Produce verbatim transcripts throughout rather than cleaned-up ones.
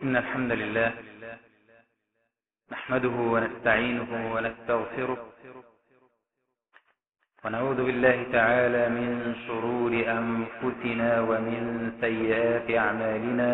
إن الحمد لله نحمده ونستعينه ونستغفره ونعوذ بالله تعالى من شرور أنفسنا ومن سيئات أعمالنا.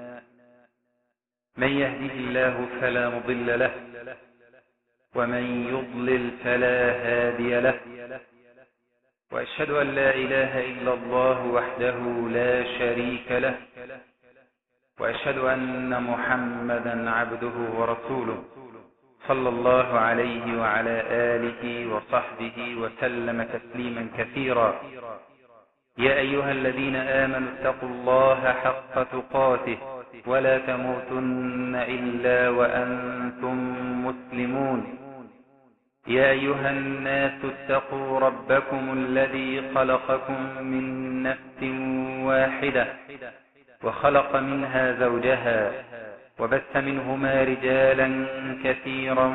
من يهده الله فلا مضل له ومن يضلل فلا هادي له، وأشهد أن لا إله إلا الله وحده لا شريك له، وأشهد أن محمدا عبده ورسوله صلى الله عليه وعلى آله وصحبه وسلم تسليما كثيرا. يا أيها الذين آمنوا اتقوا الله حق تقاته ولا تموتن إلا وأنتم مسلمون. يا أيها الناس اتقوا ربكم الذي خلقكم من نفس واحدة وخلق منها زوجها وبث منهما رجالا كثيرا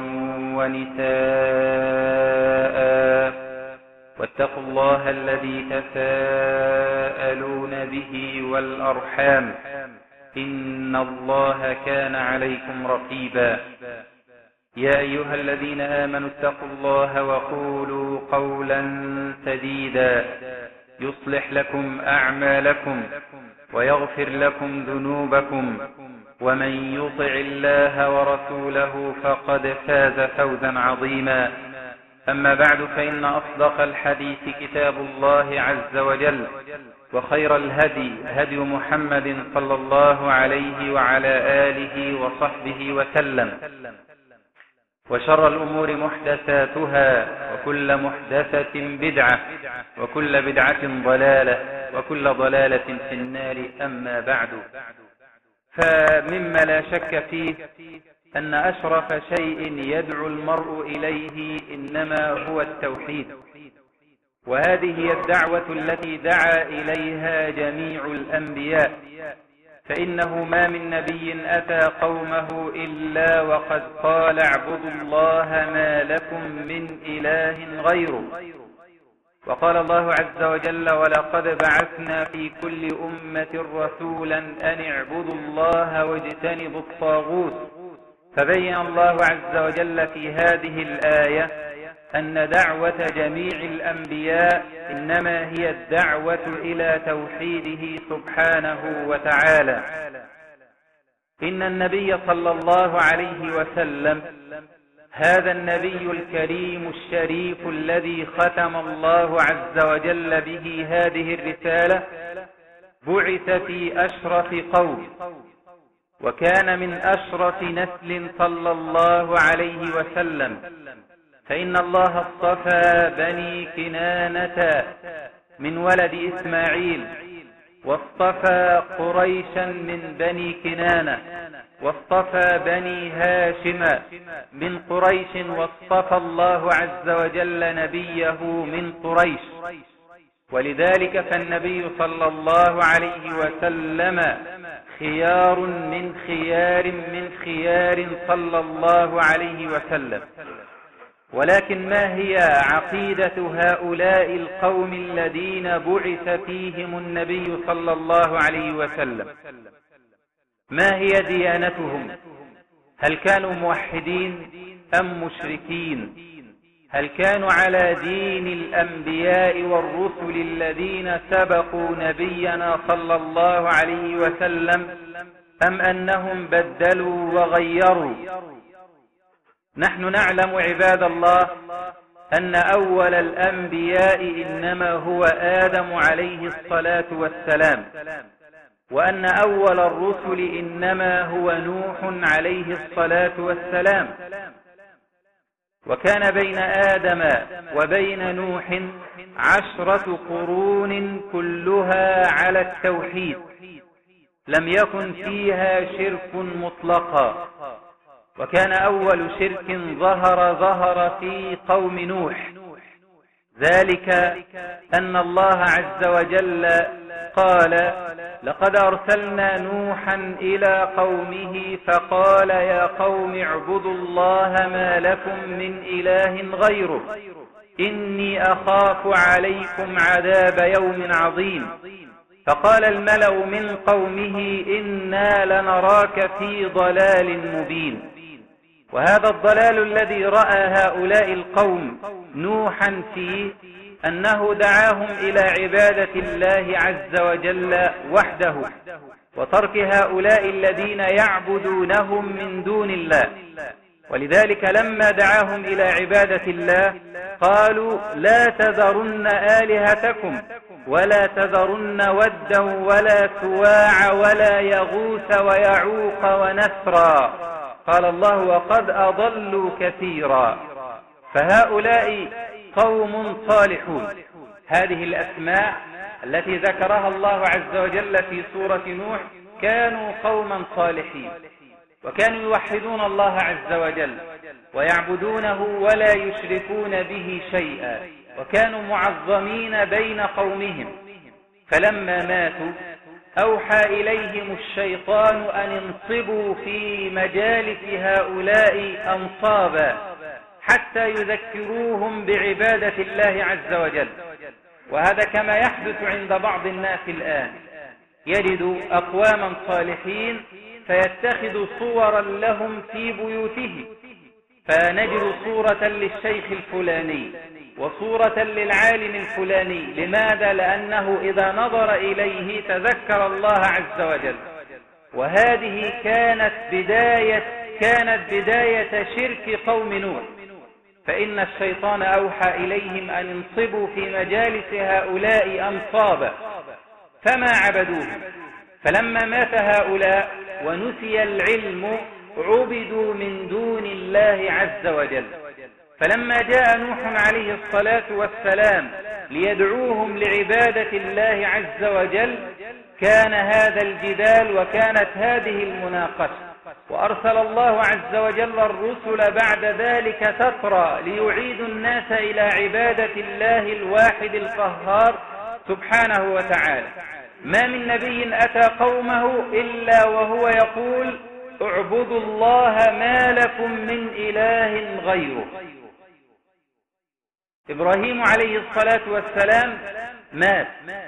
ونساء، واتقوا الله الذي تساءلون به والأرحام إن الله كان عليكم رقيبا. يا أيها الذين آمنوا اتقوا الله وقولوا قولا سديدا يصلح لكم أعمالكم ويغفر لكم ذنوبكم، ومن يطع الله ورسوله فقد فاز فوزا عظيما. أما بعد، فإن أصدق الحديث كتاب الله عز وجل، وخير الهدي هدي محمد صلى الله عليه وعلى آله وصحبه وسلم، وشر الأمور محدثاتها وكل محدثة بدعة وكل بدعة ضلالة وكل ضلالة في النار. أما بعد، فمما لا شك فيه أن أشرف شيء يدعو المرء إليه إنما هو التوحيد، وهذه هي الدعوة التي دعا إليها جميع الأنبياء، فإنه ما من نبي أتى قومه إلا وقد قال اعبدوا الله ما لكم من إله غيره. وقال الله عز وجل ولقد بعثنا في كل أمة رسولا أن اعبدوا الله واجتنبوا الطاغوت. فبين الله عز وجل في هذه الآية أن دعوة جميع الأنبياء إنما هي الدعوة إلى توحيده سبحانه وتعالى. إن النبي صلى الله عليه وسلم هذا النبي الكريم الشريف الذي ختم الله عز وجل به هذه الرسالة بعث في أشرف قوم، وكان من أشرف نسل صلى الله عليه وسلم، فإن الله اصطفى بني كنانة من ولد إسماعيل، واصطفى قريشا من بني كنانة، واصطفى بني هاشم من قريش، واصطفى الله عز وجل نبيه من قريش. ولذلك فالنبي صلى الله عليه وسلم خيار من خيار من خيار صلى الله عليه وسلم. ولكن ما هي عقيدة هؤلاء القوم الذين بعث فيهم النبي صلى الله عليه وسلم؟ ما هي ديانتهم؟ هل كانوا موحدين أم مشركين؟ هل كانوا على دين الأنبياء والرسل الذين سبقوا نبينا صلى الله عليه وسلم، أم أنهم بدلوا وغيروا؟ نحن نعلم عباد الله أن أول الأنبياء إنما هو آدم عليه الصلاة والسلام، وأن أول الرسل إنما هو نوح عليه الصلاة والسلام. وكان بين آدم وبين نوح عشرة قرون كلها على التوحيد، لم يكن فيها شرك مطلقا. وكان أول شرك ظهر ظهر في قوم نوح، ذلك أن الله عز وجل قال لقد أرسلنا نوحا إلى قومه فقال يا قوم اعبدوا الله ما لكم من إله غيره إني أخاف عليكم عذاب يوم عظيم. فقال الملأ من قومه إنا لنراك في ضلال مبين. وهذا الضلال الذي رأى هؤلاء القوم نوحا فيه أنه دعاهم إلى عبادة الله عز وجل وحده، وترك هؤلاء الذين يعبدونهم من دون الله. ولذلك لما دعاهم إلى عبادة الله قالوا لا تذرن آلهتكم ولا تذرن ودا ولا سواع ولا يغوث ويعوق ونسرا، قال الله وقد أضلوا كثيرا. فهؤلاء قوم صالحون. هذه الأسماء التي ذكرها الله عز وجل في سورة نوح كانوا قوما صالحين، وكانوا يوحدون الله عز وجل ويعبدونه ولا يشركون به شيئا، وكانوا معظمين بين قومهم. فلما ماتوا أوحى إليهم الشيطان أن انصبوا في مجالس هؤلاء أنصابا حتى يذكروهم بعبادة الله عز وجل. وهذا كما يحدث عند بعض الناس الآن، يجد أقواما صالحين فيتخذ صورا لهم في بيوته، فنجد صورة للشيخ الفلاني وصورة للعالم الفلاني. لماذا؟ لأنه إذا نظر إليه تذكر الله عز وجل. وهذه كانت بداية كانت بداية شرك قوم نوح. فإن الشيطان أوحى إليهم أن ينصبوا في مجالس هؤلاء أنصابا فما عبدوهم. فلما مات هؤلاء ونسي العلم عبدوا من دون الله عز وجل. فلما جاء نوح عليه الصلاة والسلام ليدعوهم لعبادة الله عز وجل كان هذا الجدال وكانت هذه المناقشة. وأرسل الله عز وجل الرسل بعد ذلك تترى ليعيدوا الناس إلى عبادة الله الواحد القهار سبحانه وتعالى. ما من نبي أتى قومه إلا وهو يقول اعبدوا الله ما لكم من إله غيره. إبراهيم عليه الصلاة والسلام مات،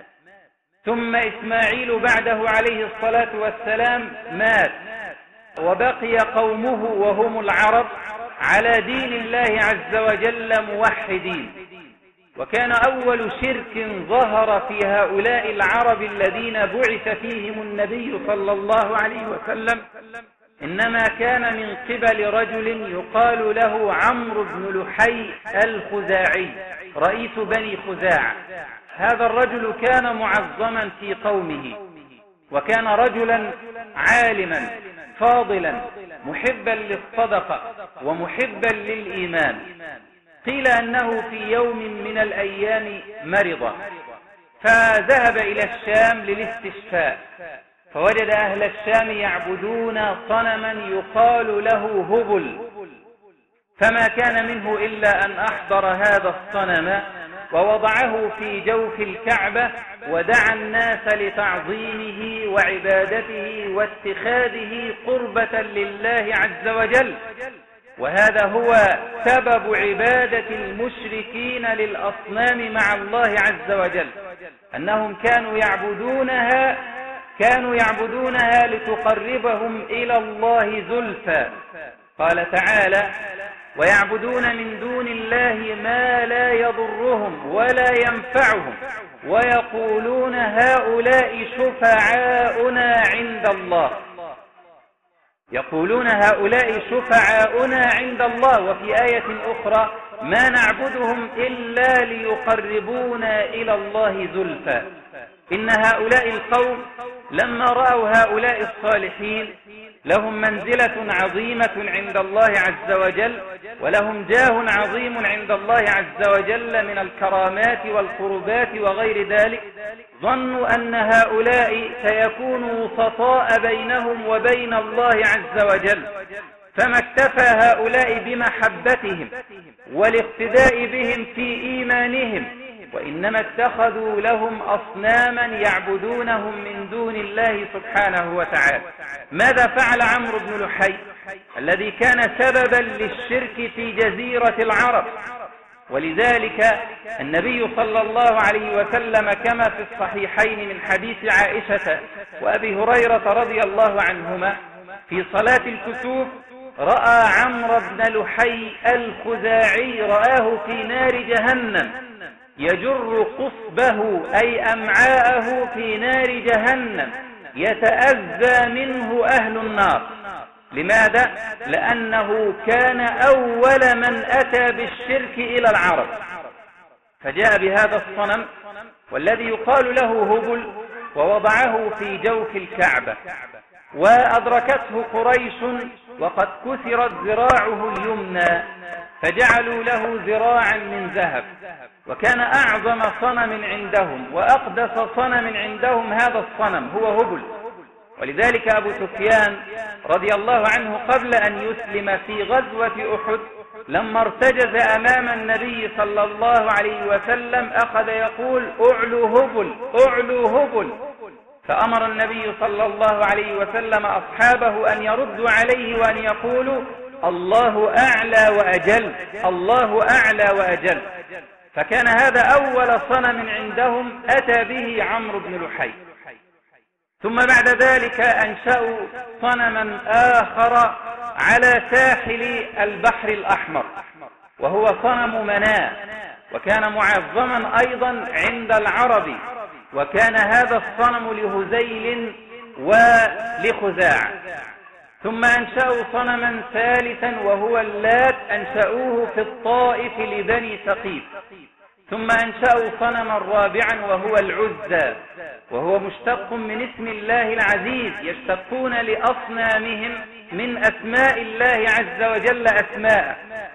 ثم إسماعيل بعده عليه الصلاة والسلام مات، وبقي قومه وهم العرب على دين الله عز وجل موحدين. وكان أول شرك ظهر في هؤلاء العرب الذين بعث فيهم النبي صلى الله عليه وسلم إنما كان من قبل رجل يقال له عمرو بن لحي الخزاعي رئيس بني خزاعة. هذا الرجل كان معظما في قومه، وكان رجلا عالما فاضلا محبا للصدقة ومحبا للإيمان. قيل أنه في يوم من الأيام مرض فذهب إلى الشام للاستشفاء، فوجد أهل الشام يعبدون صنما يقال له هبل، فما كان منه إلا أن أحضر هذا الصنم ووضعه في جوف الكعبة ودعا الناس لتعظيمه وعبادته واتخاذه قربة لله عز وجل. وهذا هو سبب عبادة المشركين للأصنام مع الله عز وجل، أنهم كانوا يعبدونها كانوا يعبدونها لتقربهم إلى الله زلفى. قال تعالى ويعبدون من دون الله ما لا يضرهم ولا ينفعهم ويقولون هؤلاء شفعاؤنا عند الله يقولون هؤلاء شفعاؤنا عند الله. وفي آية أخرى ما نعبدهم إلا ليقربونا إلى الله زلفى. إن هؤلاء القوم لما رأوا هؤلاء الصالحين لهم منزلة عظيمة عند الله عز وجل ولهم جاه عظيم عند الله عز وجل من الكرامات والقربات وغير ذلك، ظنوا أن هؤلاء سيكونوا وسطاء بينهم وبين الله عز وجل، فما اكتفى هؤلاء بمحبتهم والاقتداء بهم في إيمانهم، وإنما اتخذوا لهم أصناما يعبدونهم من دون الله سبحانه وتعالى. ماذا فعل عمرو بن لحي الذي كان سببا للشرك في جزيرة العرب؟ ولذلك النبي صلى الله عليه وسلم كما في الصحيحين من حديث عائشة وأبي هريرة رضي الله عنهما في صلاة الكسوف رأى عمرو بن لحي الخزاعي رآه في نار جهنم يجر قصبه أي أمعاءه في نار جهنم يتأذى منه أهل النار. لماذا؟ لأنه كان أول من أتى بالشرك إلى العرب، فجاء بهذا الصنم والذي يقال له هبل ووضعه في جوف الكعبة، وأدركته قريش وقد كسرت ذراعه اليمنى فجعلوا له ذراعا من ذهب، وكان أعظم صنم عندهم وأقدس صنم عندهم هذا الصنم هو هبل. ولذلك أبو سفيان رضي الله عنه قبل أن يسلم في غزوة أحد لما ارتجز أمام النبي صلى الله عليه وسلم أخذ يقول أعلو هبل أعلو هبل، فأمر النبي صلى الله عليه وسلم أصحابه أن يردوا عليه وأن يقولوا الله أعلى وأجل الله أعلى وأجل. فكان هذا أول صنم عندهم أتى به عمرو بن لحي. ثم بعد ذلك أنشأوا صنما آخر على ساحل البحر الأحمر وهو صنم مناة، وكان معظما أيضا عند العرب، وكان هذا الصنم لهذيل ولخزاع. ثم أنشأوا صنما ثالثا وهو اللات، أنشأوه في الطائف لبني ثقيف. ثم أنشأوا صنما رابعا وهو العزى، وهو مشتق من اسم الله العزيز، يشتقون لأصنامهم من أسماء الله عز وجل أسماء.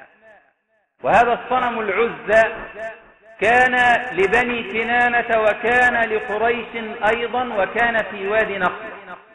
وهذا الصنم العزى كان لبني كنانة وكان لقريش أيضا، وكان في وادي نخل.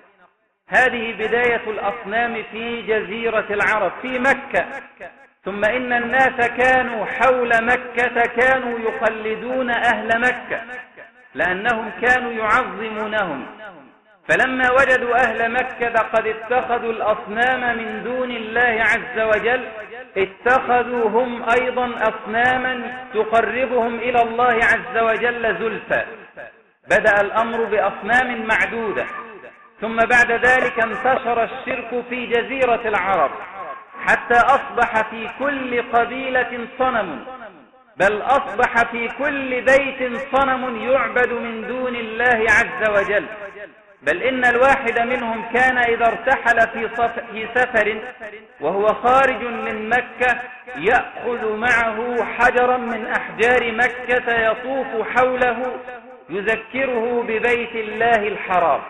هذه بداية الأصنام في جزيرة العرب في مكة. ثم إن الناس كانوا حول مكة كانوا يقلدون أهل مكة لأنهم كانوا يعظمونهم، فلما وجدوا أهل مكة قد اتخذوا الأصنام من دون الله عز وجل اتخذوا هم أيضا أصناما تقربهم إلى الله عز وجل زلفى. بدأ الأمر بأصنام معدودة، ثم بعد ذلك انتشر الشرك في جزيرة العرب حتى أصبح في كل قبيلة صنم، بل أصبح في كل بيت صنم يعبد من دون الله عز وجل. بل إن الواحد منهم كان إذا ارتحل في, في سفر وهو خارج من مكة يأخذ معه حجرا من أحجار مكة يطوف حوله يذكره ببيت الله الحرام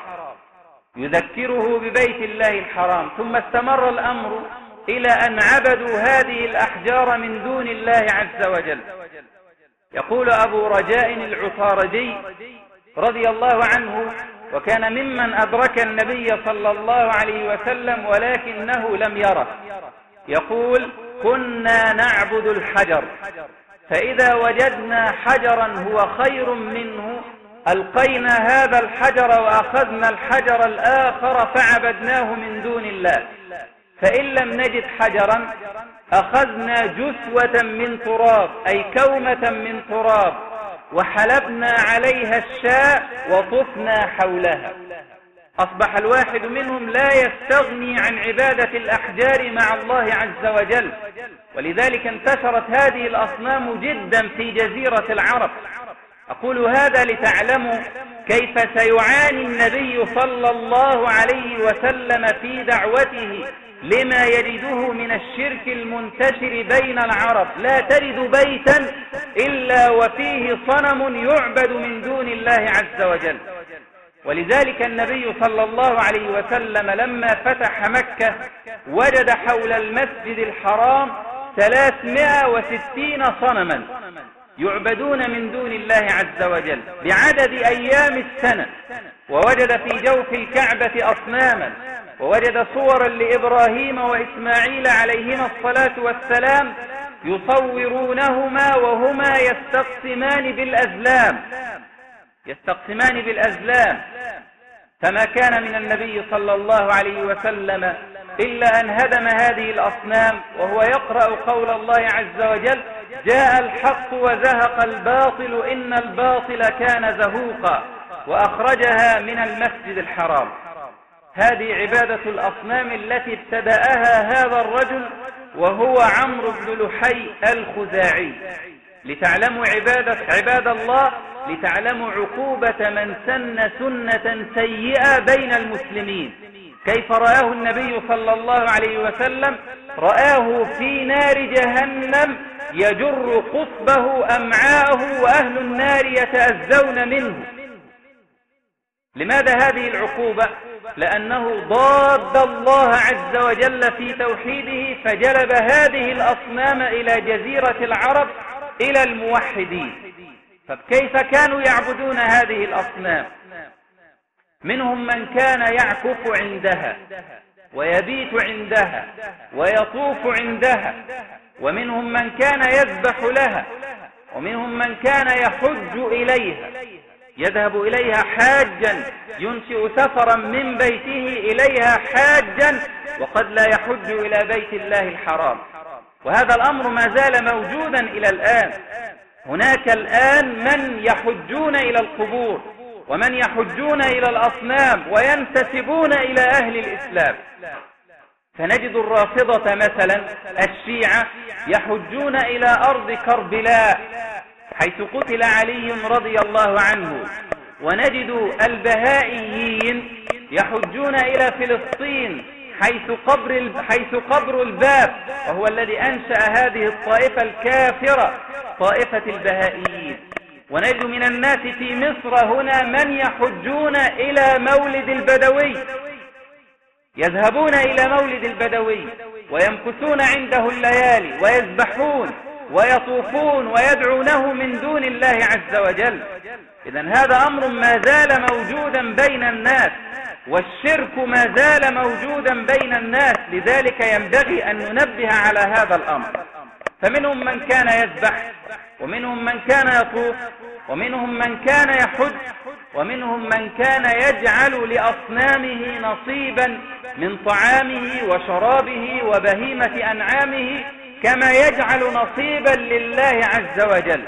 يذكره ببيت الله الحرام. ثم استمر الأمر إلى أن عبدوا هذه الأحجار من دون الله عز وجل. يقول أبو رجاء العطاردي رضي الله عنه، وكان ممن أدرك النبي صلى الله عليه وسلم ولكنه لم يره، يقول كنا نعبد الحجر، فإذا وجدنا حجرا هو خير منه ألقينا هذا الحجر وأخذنا الحجر الآخر فعبدناه من دون الله، فإن لم نجد حجرا أخذنا جثوة من تراب أي كومة من تراب وحلبنا عليها الشاء وطفنا حولها. أصبح الواحد منهم لا يستغني عن عبادة الأحجار مع الله عز وجل، ولذلك انتشرت هذه الأصنام جدا في جزيرة العرب. أقول هذا لتعلموا كيف سيعاني النبي صلى الله عليه وسلم في دعوته لما يجده من الشرك المنتشر بين العرب. لا تجد بيتا إلا وفيه صنم يعبد من دون الله عز وجل. ولذلك النبي صلى الله عليه وسلم لما فتح مكة وجد حول المسجد الحرام ثلاثمائة وستين صنما يعبدون من دون الله عز وجل بعدد أيام السنة، ووجد في جوف الكعبة أصناما، ووجد صورا لإبراهيم وإسماعيل عليهما الصلاة والسلام يصورونهما وهما يستقسمان بالأزلام يستقسمان بالأزلام فما كان من النبي صلى الله عليه وسلم إلا أن هدم هذه الأصنام وهو يقرأ قول الله عز وجل جاء الحق وزهق الباطل إن الباطل كان زهوقا وأخرجها من المسجد الحرام. هذه عبادة الأصنام التي ابتدأها هذا الرجل وهو عمرو بن لحي الخزاعي. لتعلموا عبادة عباد الله، لتعلموا عقوبة من سن سنة سيئة بين المسلمين. كيف رآه النبي صلى الله عليه وسلم؟ رآه في نار جهنم يجر قصبه أمعاءه وأهل النار يتأذون منه. لماذا هذه العقوبة؟ لأنه ضاد الله عز وجل في توحيده فجلب هذه الأصنام إلى جزيرة العرب إلى الموحدين. فكيف كانوا يعبدون هذه الأصنام؟ منهم من كان يعكف عندها ويبيت عندها ويطوف عندها، ومنهم من كان يذبح لها، ومنهم من كان يحج إليها، يذهب إليها حاجا، ينشئ سفرا من بيته إليها حاجا وقد لا يحج إلى بيت الله الحرام. وهذا الأمر ما زال موجودا إلى الآن. هناك الآن من يحجون إلى القبور ومن يحجون إلى الأصنام وينتسبون إلى أهل الإسلام. فنجد الرافضة مثلا الشيعة يحجون إلى أرض كربلاء حيث قتل علي رضي الله عنه، ونجد البهائيين يحجون إلى فلسطين حيث قبر حيث قبر الباب، وهو الذي أنشأ هذه الطائفة الكافرة طائفة البهائيين. ونجد من الناس في مصر هنا من يحجون إلى مولد البدوي، يذهبون إلى مولد البدوي ويمكثون عنده الليالي ويذبحون ويطوفون ويدعونه من دون الله عز وجل. إذن هذا أمر ما زال موجودا بين الناس، والشرك ما زال موجودا بين الناس، لذلك ينبغي أن ننبه على هذا الأمر. فمنهم من كان يذبح، ومنهم من كان يطوف، ومنهم من كان يحج، ومنهم من كان يجعل لأصنامه نصيبا من طعامه وشرابه وبهيمة أنعامه كما يجعل نصيبا لله عز وجل.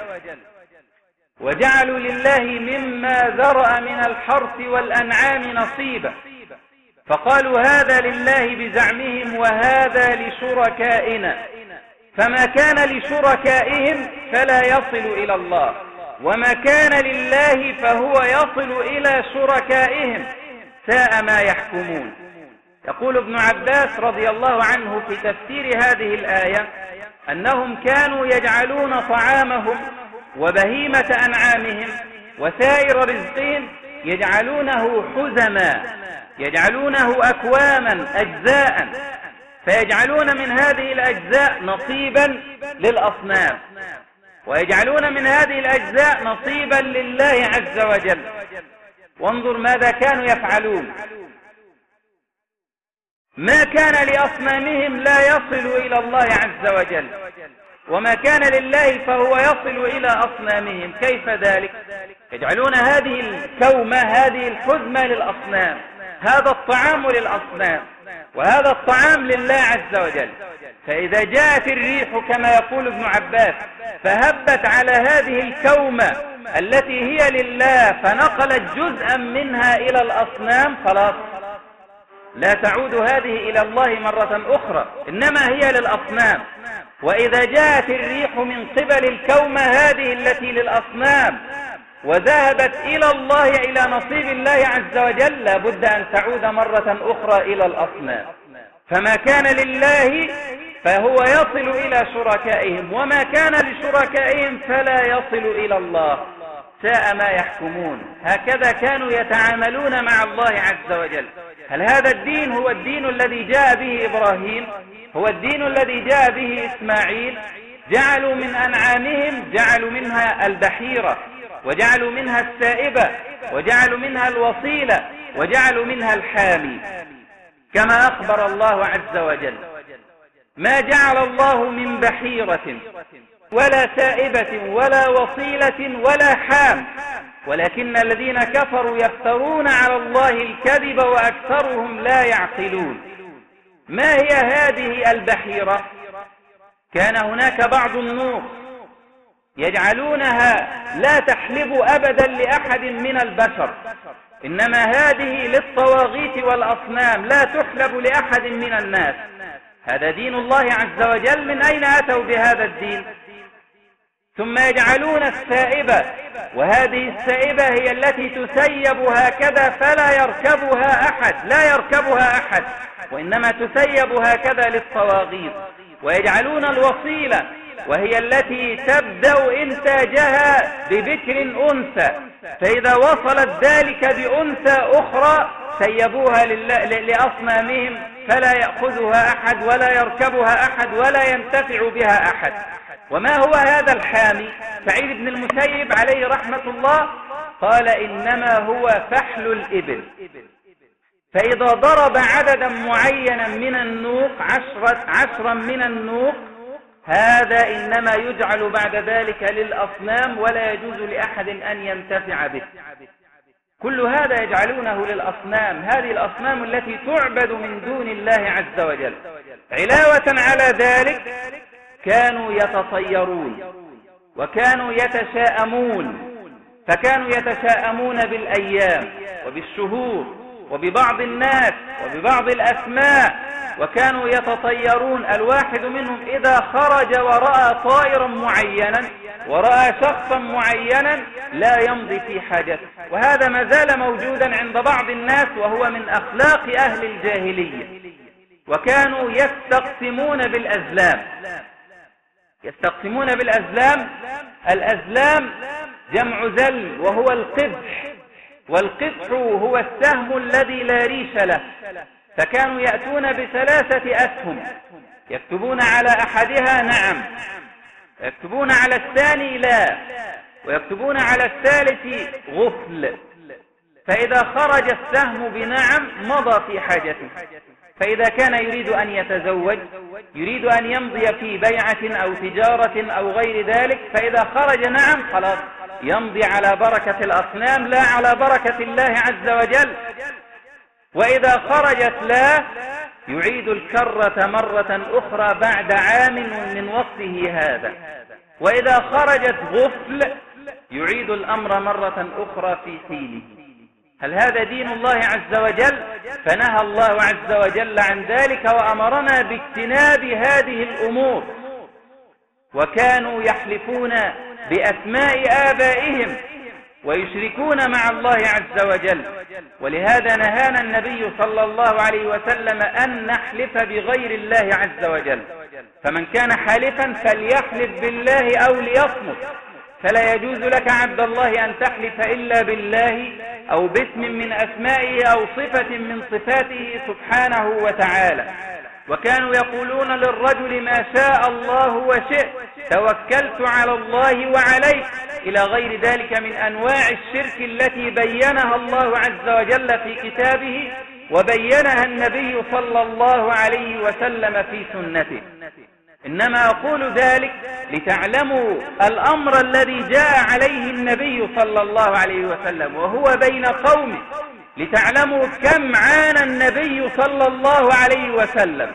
وجعلوا لله مما ذرأ من الحرث والأنعام نصيبا، فقالوا هذا لله بزعمهم وهذا لشركائنا، فما كان لشركائهم فلا يصل إلى الله، وما كان لله فهو يصل إلى شركائهم، ساء ما يحكمون. يقول ابن عباس رضي الله عنه في تفسير هذه الآية أنهم كانوا يجعلون طعامهم وبهيمة أنعامهم وسائر رزقهم يجعلونه حزما، يجعلونه أكواما أجزاء، فيجعلون من هذه الأجزاء نصيبا للأصنام، ويجعلون من هذه الأجزاء نصيبا لله عز وجل. وانظر ماذا كانوا يفعلون. ما كان لأصنامهم لا يصل إلى الله عز وجل، وما كان لله فهو يصل إلى أصنامهم. كيف ذلك؟ يجعلون هذه الكومة، هذه الحزمة للأصنام، هذا الطعام للأصنام، وهذا الطعام لله عز وجل. فإذا جاءت الريح كما يقول ابن عباس فهبت على هذه الكومة التي هي لله فنقلت جزءا منها إلى الأصنام، خلاص لا تعود هذه إلى الله مرة أخرى، إنما هي للأصنام. وإذا جاءت الريح من قبل الكومة هذه التي للأصنام وذهبت إلى الله إلى نصيب الله عز وجل، لابد أن تعود مرة أخرى إلى الأصنام. فما كان لله فهو يصل إلى شركائهم، وما كان لشركائهم فلا يصل إلى الله، ساء ما يحكمون. هكذا كانوا يتعاملون مع الله عز وجل. هل هذا الدين هو الدين الذي جاء به إبراهيم؟ هو الدين الذي جاء به إسماعيل؟ جعلوا من أنعامهم، جعلوا منها البحيرة، وجعلوا منها السائبة، وجعلوا منها الوصيلة، وجعلوا منها الحامي، كما أخبر الله عز وجل. ما جعل الله من بحيرة ولا سائبة ولا وصيلة ولا حام، ولكن الذين كفروا يفترون على الله الكذب وأكثرهم لا يعقلون. ما هي هذه البحيرة؟ كان هناك بعض النوق يجعلونها لا تحلب أبدا لأحد من البشر، إنما هذه للطواغيت والأصنام لا تحلب لأحد من الناس. هذا دين الله عز وجل، من أين أتوا بهذا الدين؟ ثم يجعلون السائبة، وهذه السائبة هي التي تسيب هكذا فلا يركبها أحد، لا يركبها أحد، وإنما تسيب هكذا للطواغيت. ويجعلون الوصيلة، وهي التي تبدأ إنتاجها ببكر أنثى، فإذا وصلت ذلك بأنثى أخرى سيبوها لأصنامهم فلا يأخذها أحد ولا يركبها أحد ولا ينتفع بها أحد. وما هو هذا الحامي؟ سعيد بن المسيب عليه رحمة الله قال إنما هو فحل الإبل، فإذا ضرب عددا معينا من النوق، عشرة عشرا من النوق، هذا إنما يجعل بعد ذلك للأصنام ولا يجوز لأحد أن ينتفع به. كل هذا يجعلونه للأصنام، هذه الأصنام التي تعبد من دون الله عز وجل. علاوة على ذلك كانوا يتطيرون وكانوا يتشاءمون، فكانوا يتشاءمون بالأيام وبالشهور وببعض الناس وببعض الأسماء، وكانوا يتطيرون. الواحد منهم إذا خرج ورأى طائرا معينا ورأى شخصا معينا لا يمضي في حاجته، وهذا ما زال موجودا عند بعض الناس، وهو من أخلاق أهل الجاهلية. وكانوا يستقسمون بالأزلام، يستقسمون بالأزلام. الأزلام جمع زل وهو القدح، والقدح هو السهم الذي لا ريش له، فكانوا يأتون بثلاثة أسهم، يكتبون على أحدها نعم، ويكتبون على الثاني لا، ويكتبون على الثالث غفل. فإذا خرج السهم بنعم مضى في حاجته، فإذا كان يريد أن يتزوج، يريد أن يمضي في بيعة أو تجارة أو غير ذلك، فإذا خرج نعم خلاص يمضي على بركة الأصنام لا على بركة الله عز وجل. وإذا خرجت لا يعيد الكرة مرة أخرى بعد عام من وقته هذا، وإذا خرجت غفل يعيد الأمر مرة أخرى في حينه. هل هذا دين الله عز وجل؟ فنهى الله عز وجل عن ذلك وأمرنا باجتناب هذه الأمور. وكانوا يحلفون بأسماء آبائهم ويشركون مع الله عز وجل، ولهذا نهانا النبي صلى الله عليه وسلم أن نحلف بغير الله عز وجل. فمن كان حالفا فليحلف بالله أو ليصمت، فلا يجوز لك عبد الله أن تحلف إلا بالله أو باسم من أسمائه أو صفة من صفاته سبحانه وتعالى. وكانوا يقولون للرجل ما شاء الله وشئت، توكلت على الله وعليك، إلى غير ذلك من أنواع الشرك التي بينها الله عز وجل في كتابه وبينها النبي صلى الله عليه وسلم في سنته. إنما أقول ذلك لتعلموا الأمر الذي جاء عليه النبي صلى الله عليه وسلم وهو بين قومه، لتعلموا كم عانى النبي صلى الله عليه وسلم.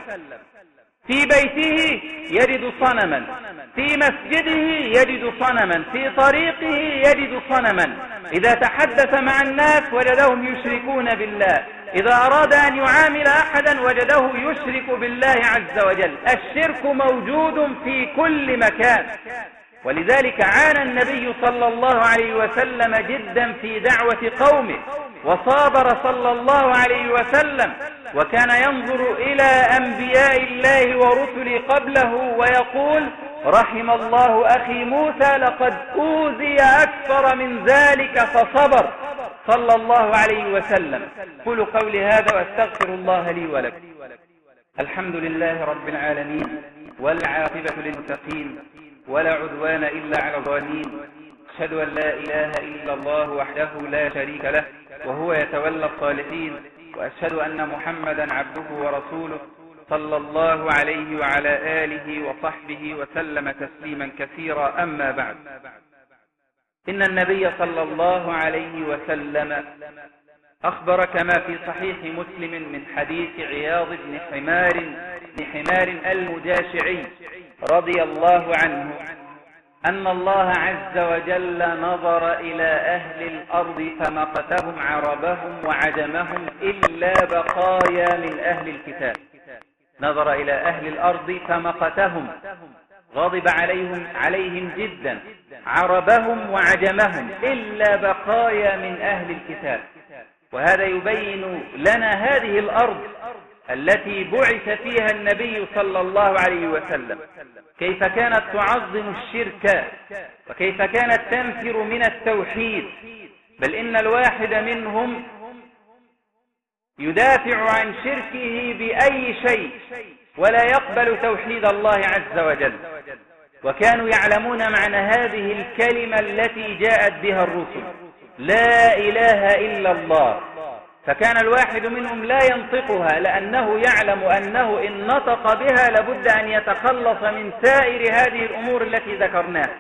في بيته يجد صنما، في مسجده يجد صنما، في طريقه يجد صنما. إذا تحدث مع الناس وجدهم يشركون بالله، إذا أراد أن يعامل أحدا وجده يشرك بالله عز وجل. الشرك موجود في كل مكان، ولذلك عانى النبي صلى الله عليه وسلم جدا في دعوة قومه، وصابر صلى الله عليه وسلم، وكان ينظر إلى أنبياء الله ورسل قبله ويقول رحم الله أخي موسى لقد أوذي أكثر من ذلك فصبر صلى الله عليه وسلم. قولوا قولي هذا وأستغفر الله لي ولكم. الحمد لله رب العالمين، والعاقبة للمتقين، ولا عدوان إلا على الظالمين. أشهد أن لا إله إلا الله وحده لا شريك له وهو يتولى الصالحين، وأشهد أن محمدا عبده ورسوله صلى الله عليه وعلى آله وصحبه وسلم تسليما كثيرا. أما بعد، إن النبي صلى الله عليه وسلم أخبر كما في صحيح مسلم من حديث عياض بن حمار بن حمار المجاشعي رضي الله عنه أن الله عز وجل نظر إلى أهل الأرض فمقتهم عربهم وعجمهم إلا بقايا من أهل الكتاب. نظر إلى أهل الأرض فمقتهم، غضب عليهم عليهم جدا، عربهم وعجمهم إلا بقايا من أهل الكتاب. وهذا يبين لنا هذه الأرض التي بعث فيها النبي صلى الله عليه وسلم كيف كانت تعظم الشرك، وكيف كانت تنفر من التوحيد، بل إن الواحد منهم يدافع عن شركه بأي شيء ولا يقبل توحيد الله عز وجل. وكانوا يعلمون معنى هذه الكلمة التي جاءت بها الرسل، لا إله إلا الله، فكان الواحد منهم لا ينطقها لأنه يعلم أنه إن نطق بها لابد أن يتخلص من سائر هذه الأمور التي ذكرناها.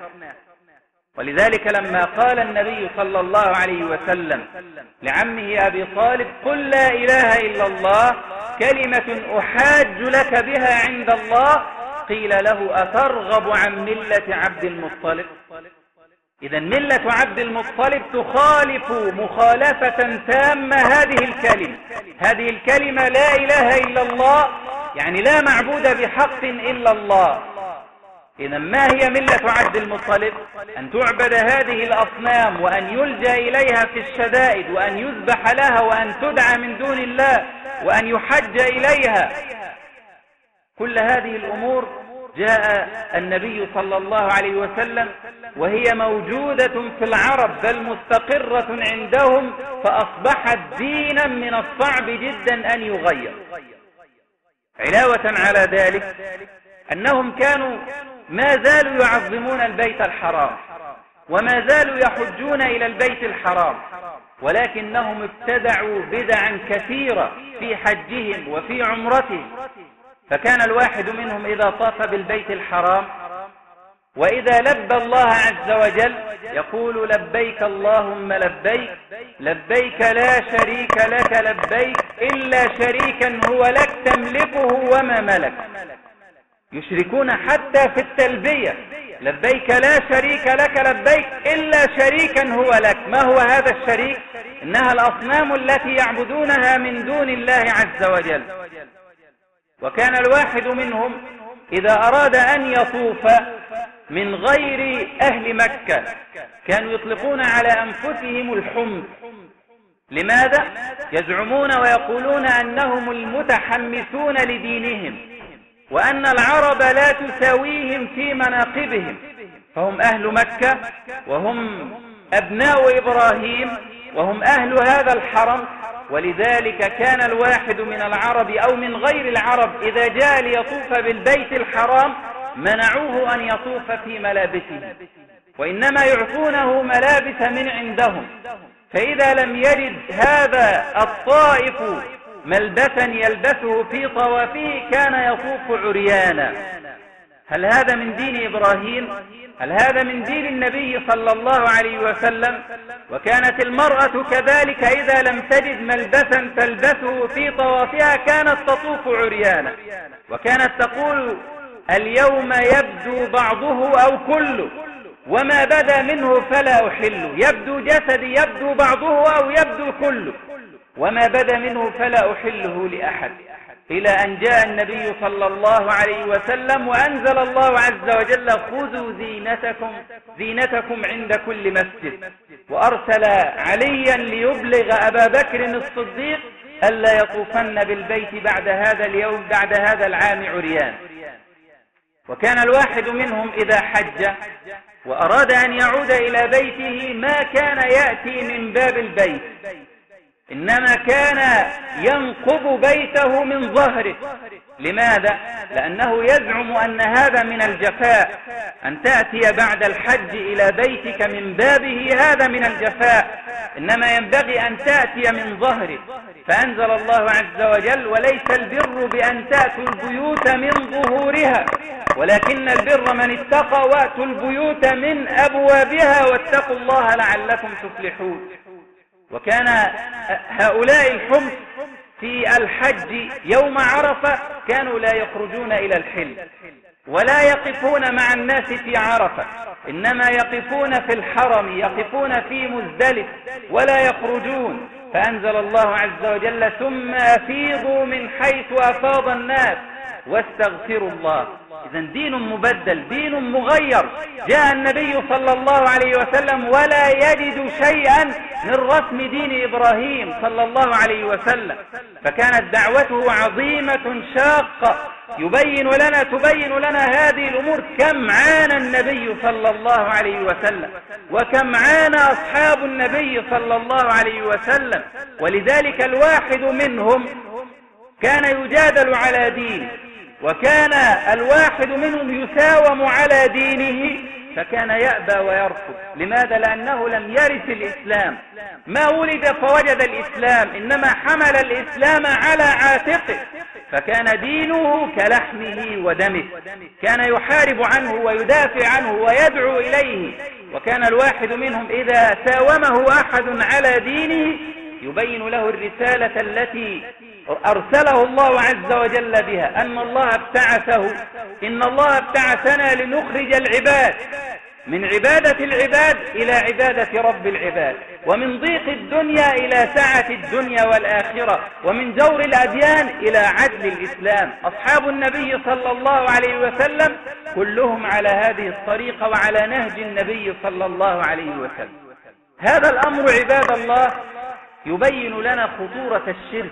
ولذلك لما قال النبي صلى الله عليه وسلم لعمه أبي طالب قل لا إله إلا الله كلمة أحاج لك بها عند الله، قيل له أترغب عن ملة عبد المطلب؟ إذا ملة عبد المطلب تخالف مخالفة تامة هذه الكلمة. هذه الكلمة لا إله إلا الله يعني لا معبود بحق إلا الله. إذا ما هي ملة عبد المطلب؟ أن تعبد هذه الأصنام وأن يلجأ إليها في الشدائد وأن يذبح لها وأن تدعى من دون الله وأن يحج إليها. كل هذه الأمور جاء النبي صلى الله عليه وسلم وهي موجودة في العرب بل مستقرة عندهم، فأصبحت دينا من الصعب جدا أن يغير. علاوة على ذلك أنهم كانوا ما زالوا يعظمون البيت الحرام وما زالوا يحجون إلى البيت الحرام، ولكنهم ابتدعوا بدعا كثيرة في حجهم وفي عمرتهم. فكان الواحد منهم إذا طاف بالبيت الحرام وإذا لبى الله عز وجل يقول لبيك اللهم لبيك لبيك لا شريك لك لبيك إلا شريكا هو لك تملكه وما ملك. يشركون حتى في التلبية، لبيك لا شريك لك لبيك إلا شريكا هو لك. ما هو هذا الشريك؟ إنها الأصنام التي يعبدونها من دون الله عز وجل. وكان الواحد منهم إذا أراد أن يطوف من غير أهل مكة كانوا يطلقون على أنفسهم الحمد. لماذا؟ يزعمون ويقولون أنهم المتحمسون لدينهم وأن العرب لا تساويهم في مناقبهم، فهم أهل مكة وهم أبناء إبراهيم وهم أهل هذا الحرم. ولذلك كان الواحد من العرب أو من غير العرب إذا جاء ليطوف بالبيت الحرام منعوه أن يطوف في ملابسه، وإنما يعطونه ملابس من عندهم. فإذا لم يجد هذا الطائف ملبسا يلبسه في طوافه كان يطوف عريانا. هل هذا من دين إبراهيم؟ هل هذا من دين النبي صلى الله عليه وسلم؟ وكانت المرأة كذلك إذا لم تجد ملبسا تلبسه في طوافها كانت تطوف عريانا، وكانت تقول اليوم يبدو بعضه أو كله وما بدا منه فلا أحله. يبدو جسدي يبدو بعضه أو يبدو كله وما بدا منه فلا أحله لأحد. إلى أن جاء النبي صلى الله عليه وسلم وأنزل الله عز وجل خذوا زينتكم زينتكم عند كل مسجد، وأرسل عليا ليبلغ أبا بكر الصديق ألا يطوفن بالبيت بعد هذا اليوم بعد هذا العام عريان. وكان الواحد منهم إذا حج وأراد أن يعود إلى بيته ما كان يأتي من باب البيت، إنما كان ينقض بيته من ظهره. لماذا؟ لأنه يزعم أن هذا من الجفاء، أن تأتي بعد الحج إلى بيتك من بابه هذا من الجفاء، إنما ينبغي أن تأتي من ظهره. فأنزل الله عز وجل وليس البر بأن تأتوا البيوت من ظهورها ولكن البر من اتقى وأتوا البيوت من أبوابها واتقوا الله لعلكم تفلحون. وكان هؤلاء الحمص في الحج يوم عرفة كانوا لا يخرجون إلى الحل، ولا يقفون مع الناس في عرفة، إنما يقفون في الحرم، يقفون في مزدلف ولا يخرجون. فأنزل الله عز وجل ثم أفيضوا من حيث أفاض الناس واستغفروا الله. إذن دين مبدل، دين مغير. جاء النبي صلى الله عليه وسلم ولا يجد شيئا من رسم دين إبراهيم صلى الله عليه وسلم، فكانت دعوته عظيمة شاقة يبين لنا تبين لنا هذه الأمور. كم عانى النبي صلى الله عليه وسلم وكم عانى أصحاب النبي صلى الله عليه وسلم، ولذلك الواحد منهم كان يجادل على دين، وكان الواحد منهم يساوم على دينه، فكان يأبى ويرفض. لماذا؟ لأنه لم يرث الإسلام، ما ولد فوجد الإسلام، إنما حمل الإسلام على عاتقه، فكان دينه كلحمه ودمه، كان يحارب عنه ويدافع عنه ويدعو إليه. وكان الواحد منهم إذا ساومه أحد على دينه يبين له الرسالة التي أرسله الله عز وجل بها، أن الله ابتعثه، إن الله ابتعثنا لنخرج العباد من عبادة العباد إلى عبادة رب العباد، ومن ضيق الدنيا إلى سعة الدنيا والآخرة، ومن جور الأديان إلى عدل الإسلام. أصحاب النبي صلى الله عليه وسلم كلهم على هذه الطريقة وعلى نهج النبي صلى الله عليه وسلم. هذا الأمر عباد الله يبين لنا خطورة الشرك.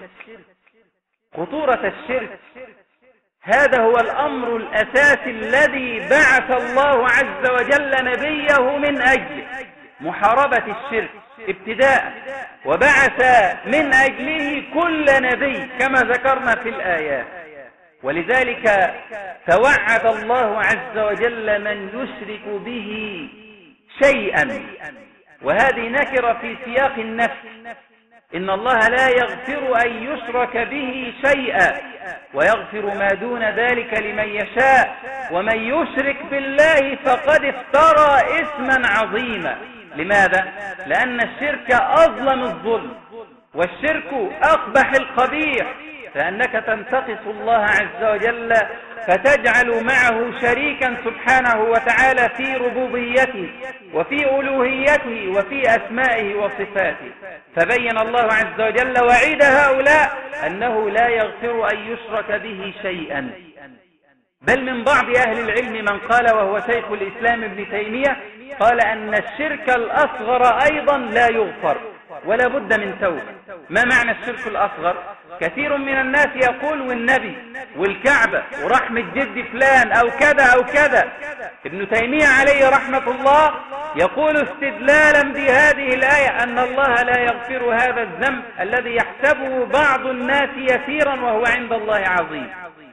خطورة الشرك هذا هو الأمر الأساسي الذي بعث الله عز وجل نبيه من أجل محاربة الشرك ابتداء، وبعث من أجله كل نبي كما ذكرنا في الآيات. ولذلك توعد الله عز وجل من يشرك به شيئا، وهذه نكرة في سياق النفي، إن الله لا يغفر أن يشرك به شيئا ويغفر ما دون ذلك لمن يشاء، ومن يشرك بالله فقد افترى إثما عظيما. لماذا؟ لأن الشرك أظلم الظلم، والشرك أقبح القبيح، فأنك تنتقص الله عز وجل فتجعل معه شريكا سبحانه وتعالى في ربوبيته وفي ألوهيته وفي أسمائه وصفاته. فبين الله عز وجل وعيد هؤلاء أنه لا يغفر أن يشرك به شيئا. بل من بعض أهل العلم من قال، وهو شيخ الإسلام ابن تيمية، قال أن الشرك الأصغر أيضا لا يغفر ولا بد من توبة. ما معنى الشرك الأصغر؟ كثير من الناس يقول والنبي والكعبة ورحمة جد فلان أو كذا أو كذا. ابن تيمية عليه رحمة الله يقول استدلالا بهذه الآية أن الله لا يغفر هذا الذنب الذي يحسبه بعض الناس يسيرا وهو عند الله عظيم.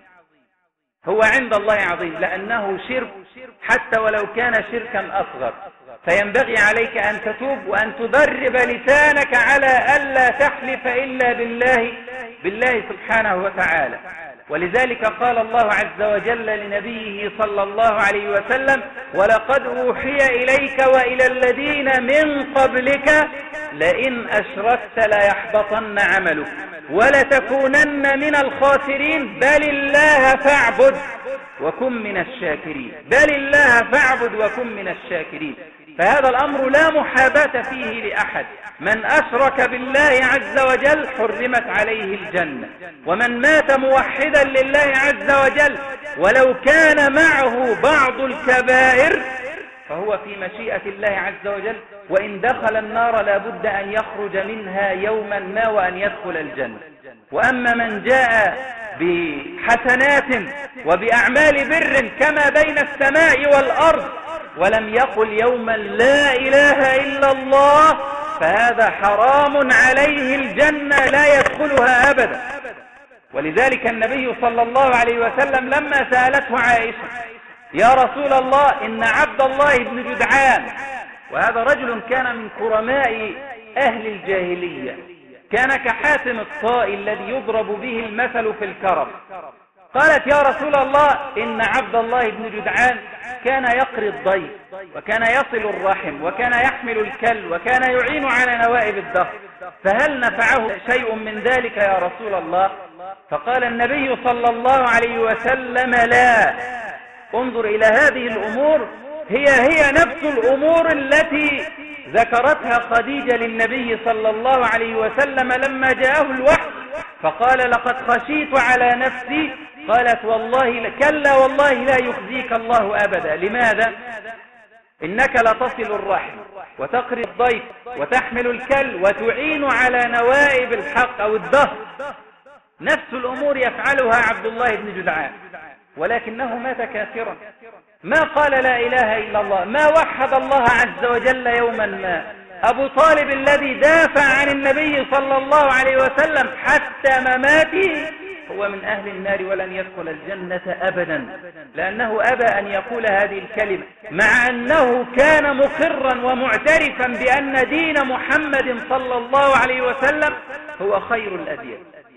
هو عند الله عظيم لأنه شرك حتى ولو كان شركا أصغر. فينبغي عليك أن تتوب وأن تدرب لسانك على ألا تحلف إلا بالله بالله سبحانه وتعالى. ولذلك قال الله عز وجل لنبيه صلى الله عليه وسلم: ولقد أوحي إليك وإلى الذين من قبلك لئن أشركت ليحبطن عملك ولتكونن من الخاسرين بل الله فاعبد وكن من الشاكرين. بل الله فاعبد وكن من الشاكرين. فهذا الأمر لا محاباة فيه لأحد. من أشرك بالله عز وجل حرمت عليه الجنة، ومن مات موحدا لله عز وجل ولو كان معه بعض الكبائر فهو في مشيئة الله عز وجل، وإن دخل النار لا بد أن يخرج منها يوما ما وأن يدخل الجنة. وأما من جاء بحسنات وبأعمال بر كما بين السماء والأرض ولم يقل يوما لا إله إلا الله فهذا حرام عليه الجنة لا يدخلها أبدا. ولذلك النبي صلى الله عليه وسلم لما سألته عائشة: يا رسول الله إن عبد الله بن جدعان، وهذا رجل كان من كرماء أهل الجاهلية، كان كحاتم الطائي الذي يضرب به المثل في الكرم. قالت: يا رسول الله إن عبد الله بن جدعان كان يقري الضيف وكان يصل الرحم وكان يحمل الكل وكان يعين على نوائب الدهر، فهل نفعه شيء من ذلك يا رسول الله؟ فقال النبي صلى الله عليه وسلم: لا. انظر إلى هذه الأمور، هي هي نفس الأمور التي ذكرتها خديجة للنبي صلى الله عليه وسلم لما جاءه الوحي فقال لقد خشيت على نفسي، قالت والله كلا والله لا يخزيك الله أبدا. لماذا؟ إنك لتصل الرحم وتقري الضيف وتحمل الكل وتعين على نوائب الحق أو الدهر. نفس الأمور يفعلها عبد الله بن جدعان، ولكنه مات كافرا، ما قال لا إله إلا الله، ما وحد الله عز وجل يوما ما. أبو طالب الذي دافع عن النبي صلى الله عليه وسلم حتى مماته هو من أهل النار ولن يدخل الجنة أبدا، لأنه أبى أن يقول هذه الكلمة، مع أنه كان مقرا ومعترفا بأن دين محمد صلى الله عليه وسلم هو خير الأديان.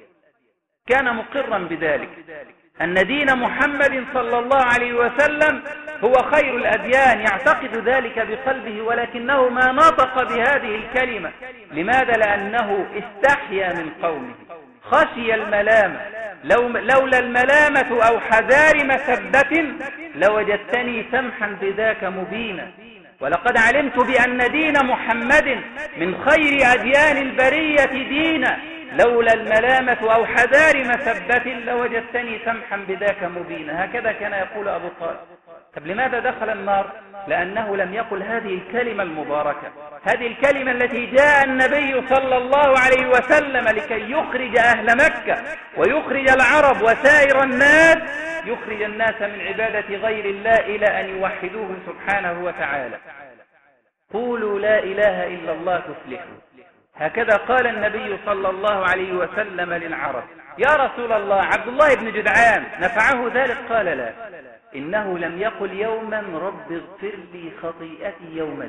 كان مقرا بذلك، أن دين محمد صلى الله عليه وسلم هو خير الأديان، يعتقد ذلك بقلبه، ولكنه ما نطق بهذه الكلمة. لماذا؟ لأنه استحيا من قومه، خشي الملامة. لو لولا الملامة أو حذار مسبة لوجدتني سمحا بذاك مبينا، ولقد علمت بأن دين محمد من خير أديان البرية دينا، لولا الملامة أو حذار مسبة لوجدتني سمحا بذاك مبينا. هكذا كان يقول أبو طالب. طب لماذا دخل النار؟ لأنه لم يقل هذه الكلمة المباركة، هذه الكلمة التي جاء النبي صلى الله عليه وسلم لكي يخرج أهل مكة ويخرج العرب وسائر الناس، يخرج الناس من عبادة غير الله إلى أن يوحدوه سبحانه وتعالى. قولوا لا إله إلا الله تفلحوا. هكذا قال النبي صلى الله عليه وسلم للعرب. يا رسول الله، عبد الله بن جدعان نفعه ذلك؟ قال لا، إنه لم يقل يوما رب اغفر لي خطيئتي يوما،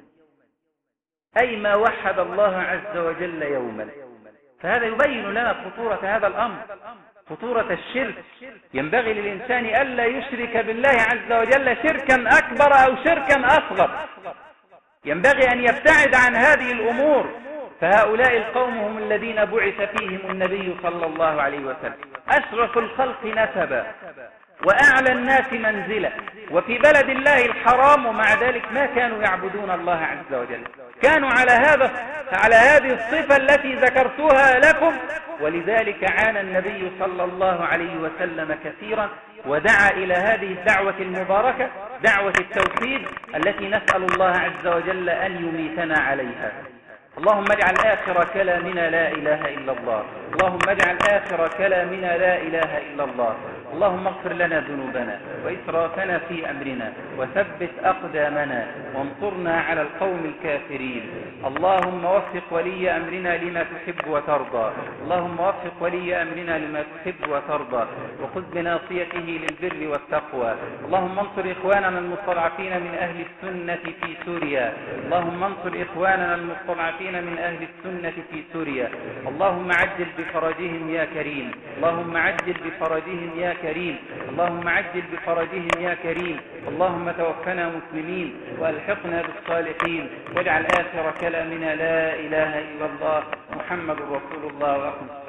أي ما وحد الله عز وجل يوما. فهذا يبين لنا خطورة هذا الأمر، خطورة الشرك. ينبغي للإنسان ألا يشرك بالله عز وجل شركا أكبر أو شركا أصغر، ينبغي أن يبتعد عن هذه الأمور. فهؤلاء القوم هم الذين بعث فيهم النبي صلى الله عليه وسلم، أشرف الخلق نسبا وأعلى الناس منزلة، وفي بلد الله الحرام، ومع ذلك ما كانوا يعبدون الله عز وجل، كانوا على هذا على هذه الصفة التي ذكرتها لكم. ولذلك عانى النبي صلى الله عليه وسلم كثيرا، ودعا إلى هذه الدعوة المباركة، دعوة التوحيد التي نسأل الله عز وجل أن يميتنا عليها. اللهم اجعل آخر كلامنا لا إله إلا الله، اللهم اجعل آخر كلامنا لا إله إلا الله. اللهم اغفر لنا ذنوبنا وإسرافنا في أمرنا وثبت أقدامنا وانصرنا على القوم الكافرين. اللهم وفق ولي أمرنا لما تحب وترضى، اللهم وفق ولي أمرنا لما تحب وترضى، وخذ بناصيته للبر والتقوى. اللهم انصر إخواننا المستضعفين من أهل السنة في سوريا، اللهم انصر إخواننا المستضعفين من أهل السنة في سوريا. اللهم عجل بفرجهم يا كريم، اللهم عجل بفرجهم يا كريم، اللهم عجل بفرجهم يا كريم. اللهم توفنا مسلمين وألحقنا بالصالحين، واجعل آخر كلامنا لا إله إلا الله محمد رسول الله. وأقم